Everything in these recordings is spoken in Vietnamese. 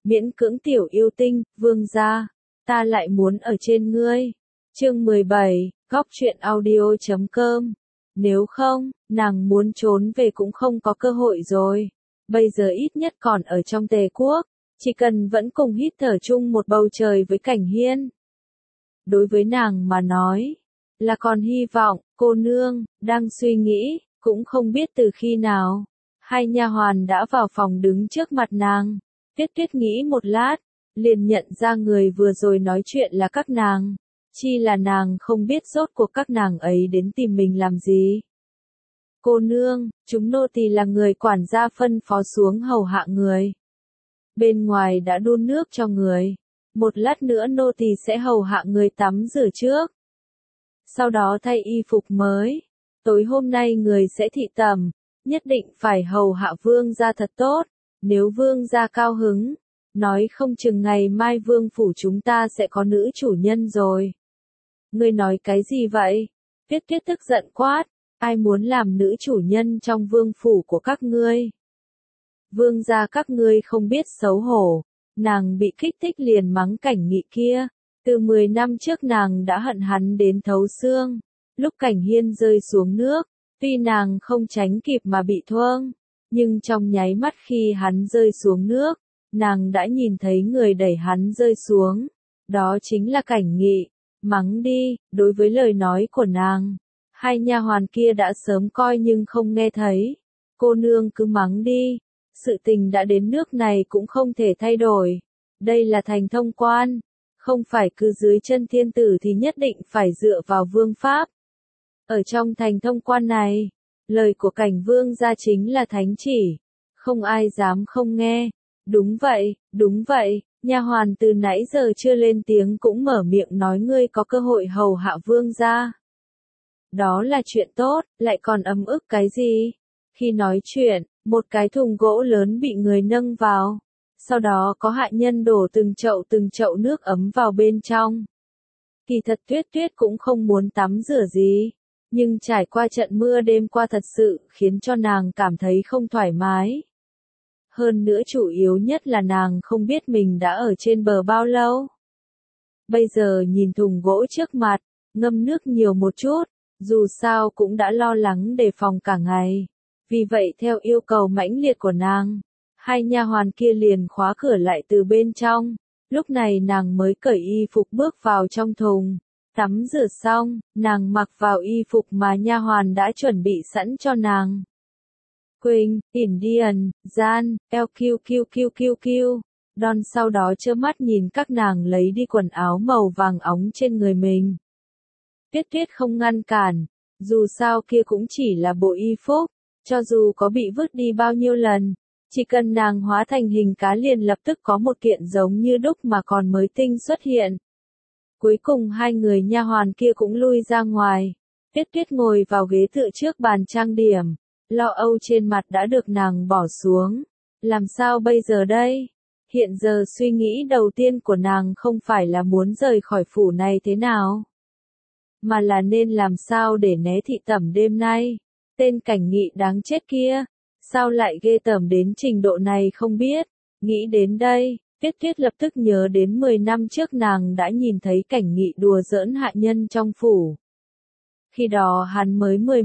miễn cưỡng tiểu yêu tinh, vương gia, ta lại muốn ở trên ngươi. Chương 17, góc truyện audio.com. Nếu không, nàng muốn trốn về cũng không có cơ hội rồi. Bây giờ ít nhất còn ở trong Tề quốc, chỉ cần vẫn cùng hít thở chung một bầu trời với Cảnh Hiên. Đối với nàng mà nói, là còn hy vọng. Cô nương đang suy nghĩ, cũng không biết từ khi nào, hai nha hoàn đã vào phòng đứng trước mặt nàng. Tuyết nghĩ một lát, liền nhận ra người vừa rồi nói chuyện là các nàng. Chi là nàng không biết rốt cuộc các nàng ấy đến tìm mình làm gì. Cô nương, chúng nô tỳ là người quản gia phân phó xuống hầu hạ người. Bên ngoài đã đun nước cho người. Một lát nữa nô tỳ sẽ hầu hạ người tắm rửa trước. Sau đó thay y phục mới. Tối hôm nay người sẽ thị tẩm, nhất định phải hầu hạ vương gia thật tốt. Nếu vương gia cao hứng, nói không chừng ngày mai vương phủ chúng ta sẽ có nữ chủ nhân rồi. Ngươi nói cái gì vậy? Tuyết tức giận quát, ai muốn làm nữ chủ nhân trong vương phủ của các ngươi? Vương gia các ngươi không biết xấu hổ. Nàng bị kích thích liền mắng Cảnh Nghị kia. Từ 10 năm trước nàng đã hận hắn đến thấu xương. Lúc Cảnh Hiên rơi xuống nước, tuy nàng không tránh kịp mà bị thương, nhưng trong nháy mắt khi hắn rơi xuống nước, nàng đã nhìn thấy người đẩy hắn rơi xuống. Đó chính là Cảnh Nghị. Mắng đi, đối với lời nói của nàng, hai nha hoàn kia đã sớm coi nhưng không nghe thấy. Cô nương cứ mắng đi, sự tình đã đến nước này cũng không thể thay đổi. Đây là thành thông quan, không phải cứ dưới chân thiên tử thì nhất định phải dựa vào vương pháp. Ở trong thành thông quan này, lời của Cảnh vương gia chính là thánh chỉ, không ai dám không nghe. Đúng vậy, nha hoàn từ nãy giờ chưa lên tiếng cũng mở miệng nói ngươi có cơ hội hầu hạ vương gia. Đó là chuyện tốt, lại còn ấm ức cái gì? Khi nói chuyện, một cái thùng gỗ lớn bị người nâng vào. Sau đó có hạ nhân đổ từng chậu nước ấm vào bên trong. Kỳ thật Tuyết cũng không muốn tắm rửa gì. Nhưng trải qua trận mưa đêm qua thật sự khiến cho nàng cảm thấy không thoải mái. Hơn nữa chủ yếu nhất là nàng không biết mình đã ở trên bờ bao lâu. Bây giờ nhìn thùng gỗ trước mặt, ngâm nước nhiều một chút, dù sao cũng đã lo lắng đề phòng cả ngày. Vì vậy theo yêu cầu mãnh liệt của nàng, hai nha hoàn kia liền khóa cửa lại từ bên trong. Lúc này nàng mới cởi y phục bước vào trong thùng. Tắm rửa xong, nàng mặc vào y phục mà nha hoàn đã chuẩn bị sẵn cho nàng. Quỳnh, Indian, Gian, LQQQQQ. Don sau đó trơ mắt nhìn các nàng lấy đi quần áo màu vàng óng trên người mình. Tuyết không ngăn cản, dù sao kia cũng chỉ là bộ y phục, cho dù có bị vứt đi bao nhiêu lần, chỉ cần nàng hóa thành hình cá liền lập tức có một kiện giống như đúc mà còn mới tinh xuất hiện. Cuối cùng hai người nha hoàn kia cũng lui ra ngoài. Tuyết ngồi vào ghế tựa trước bàn trang điểm. Lo âu trên mặt đã được nàng bỏ xuống. Làm sao bây giờ đây? Hiện giờ suy nghĩ đầu tiên của nàng không phải là muốn rời khỏi phủ này thế nào, mà là nên làm sao để né thị tẩm đêm nay. Tên Cảnh Nghị đáng chết kia, sao lại ghê tởm đến trình độ này không biết. Nghĩ đến đây, Tuyết lập tức nhớ đến 10 năm trước nàng đã nhìn thấy Cảnh Nghị đùa giỡn hạ nhân trong phủ. Khi đó hắn mới mười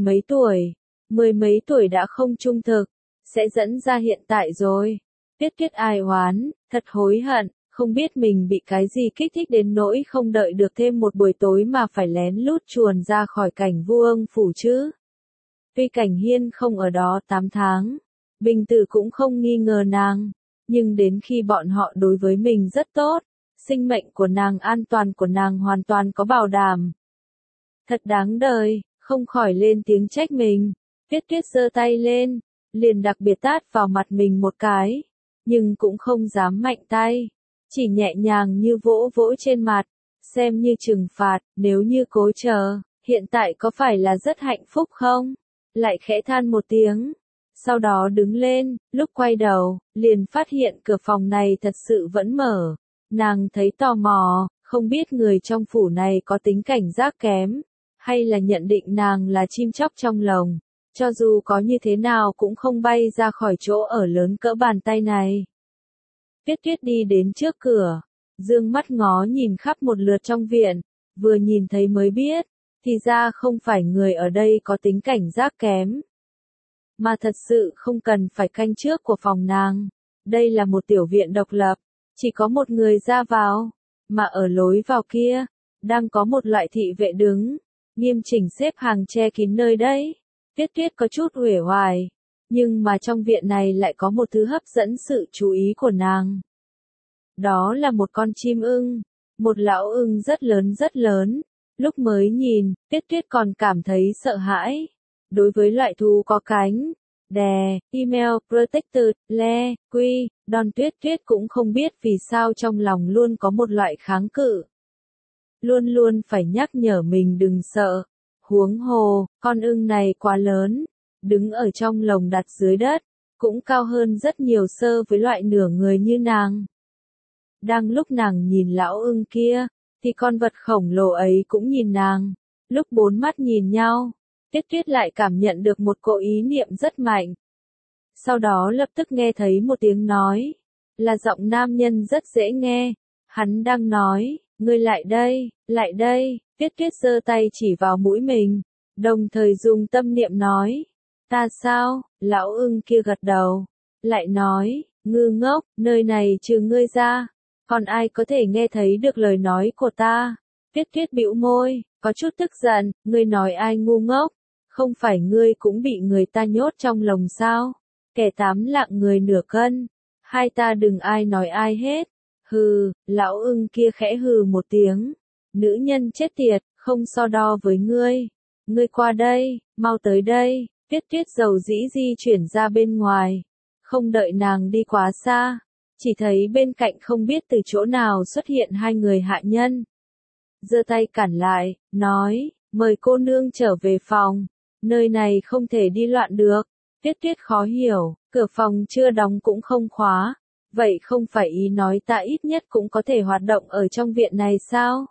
mấy tuổi đã không trung thực, sẽ dẫn ra hiện tại rồi. Tuyết ai oán, thật hối hận, không biết mình bị cái gì kích thích đến nỗi không đợi được thêm một buổi tối mà phải lén lút chuồn ra khỏi Cảnh Vương phủ chứ. Tuy Cảnh Hiên không ở đó 8 tháng, Bình Tử cũng không nghi ngờ nàng, nhưng đến khi bọn họ đối với mình rất tốt, sinh mệnh của nàng an toàn của nàng hoàn toàn có bảo đảm. Thật đáng đời, không khỏi lên tiếng trách mình. Tuyết giơ tay lên, liền đặc biệt tát vào mặt mình một cái, nhưng cũng không dám mạnh tay, chỉ nhẹ nhàng như vỗ vỗ trên mặt, xem như trừng phạt. Nếu như cố chờ, hiện tại có phải là rất hạnh phúc không? Lại khẽ than một tiếng, sau đó đứng lên, lúc quay đầu, liền phát hiện cửa phòng này thật sự vẫn mở. Nàng thấy tò mò, không biết người trong phủ này có tính cảnh giác kém, hay là nhận định nàng là chim chóc trong lồng. Cho dù có như thế nào cũng không bay ra khỏi chỗ ở lớn cỡ bàn tay này. Tuyết Tuyết đi đến trước cửa, dương mắt ngó nhìn khắp một lượt trong viện, vừa nhìn thấy mới biết, thì ra không phải người ở đây có tính cảnh giác kém, mà thật sự không cần phải canh trước của phòng nàng. Đây là một tiểu viện độc lập, chỉ có một người ra vào, mà ở lối vào kia, đang có một loại thị vệ đứng, nghiêm chỉnh xếp hàng che kín nơi đây. Tuyết Tuyết có chút uể oải, nhưng mà trong viện này lại có một thứ hấp dẫn sự chú ý của nàng. Đó là một con chim ưng, một lão ưng rất lớn. Lúc mới nhìn, Tuyết Tuyết còn cảm thấy sợ hãi. Đối với loại thú có cánh, đè, email, protected, le, quy, Đon Tuyết Tuyết cũng không biết vì sao trong lòng luôn có một loại kháng cự. Luôn luôn phải nhắc nhở mình đừng sợ. Huống hồ, con ưng này quá lớn, đứng ở trong lồng đặt dưới đất, cũng cao hơn rất nhiều so với loại nửa người như nàng. Đang lúc nàng nhìn lão ưng kia, thì con vật khổng lồ ấy cũng nhìn nàng. Lúc bốn mắt nhìn nhau, Tuyết Tuyết lại cảm nhận được một cỗ ý niệm rất mạnh. Sau đó lập tức nghe thấy một tiếng nói, là giọng nam nhân rất dễ nghe. Hắn đang nói, ngươi lại đây. Tuyết Tuyết giơ tay chỉ vào mũi mình, đồng thời dùng tâm niệm nói, ta sao? Lão ưng kia gật đầu, lại nói, ngư ngốc, nơi này trừ ngươi ra, còn ai có thể nghe thấy được lời nói của ta? Tuyết Tuyết bĩu môi, có chút tức giận, ngươi nói ai ngu ngốc? Không phải ngươi cũng bị người ta nhốt trong lồng sao? Kẻ 8 lạng người nửa cân, hai ta đừng ai nói ai hết. Hừ, lão ưng kia khẽ hừ một tiếng, nữ nhân chết tiệt, không so đo với ngươi. Ngươi qua đây, mau tới đây. Tuyết Tuyết dầu dĩ di chuyển ra bên ngoài, không đợi nàng đi quá xa, chỉ thấy bên cạnh không biết từ chỗ nào xuất hiện hai người hạ nhân. Giơ tay cản lại, nói, mời cô nương trở về phòng, nơi này không thể đi loạn được. Tuyết Tuyết khó hiểu, cửa phòng chưa đóng cũng không khóa, vậy không phải ý nói ta ít nhất cũng có thể hoạt động ở trong viện này sao?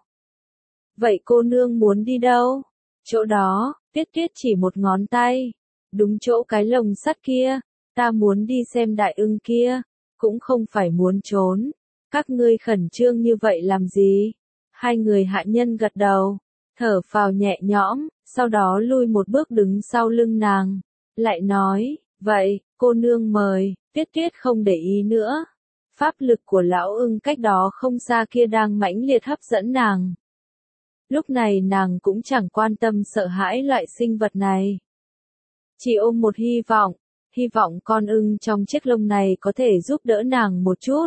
Vậy cô nương muốn đi đâu? Chỗ đó, Tuyết Tuyết chỉ một ngón tay, đúng chỗ cái lồng sắt kia, ta muốn đi xem đại ưng kia, cũng không phải muốn trốn. Các ngươi khẩn trương như vậy làm gì? Hai người hạ nhân gật đầu, thở phào nhẹ nhõm, sau đó lui một bước đứng sau lưng nàng, lại nói, vậy, cô nương mời. Tuyết Tuyết không để ý nữa. Pháp lực của lão ưng cách đó không xa kia đang mãnh liệt hấp dẫn nàng. Lúc này nàng cũng chẳng quan tâm sợ hãi loại sinh vật này. Chỉ ôm một hy vọng con ưng trong chiếc lồng này có thể giúp đỡ nàng một chút.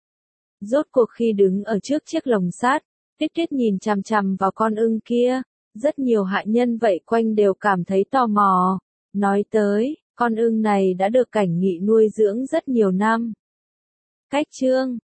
Rốt cuộc khi đứng ở trước chiếc lồng sắt, Tuyết Tuyết nhìn chằm chằm vào con ưng kia, rất nhiều hạ nhân vậy quanh đều cảm thấy tò mò. Nói tới, con ưng này đã được Cảnh Nghị nuôi dưỡng rất nhiều năm. Cách chương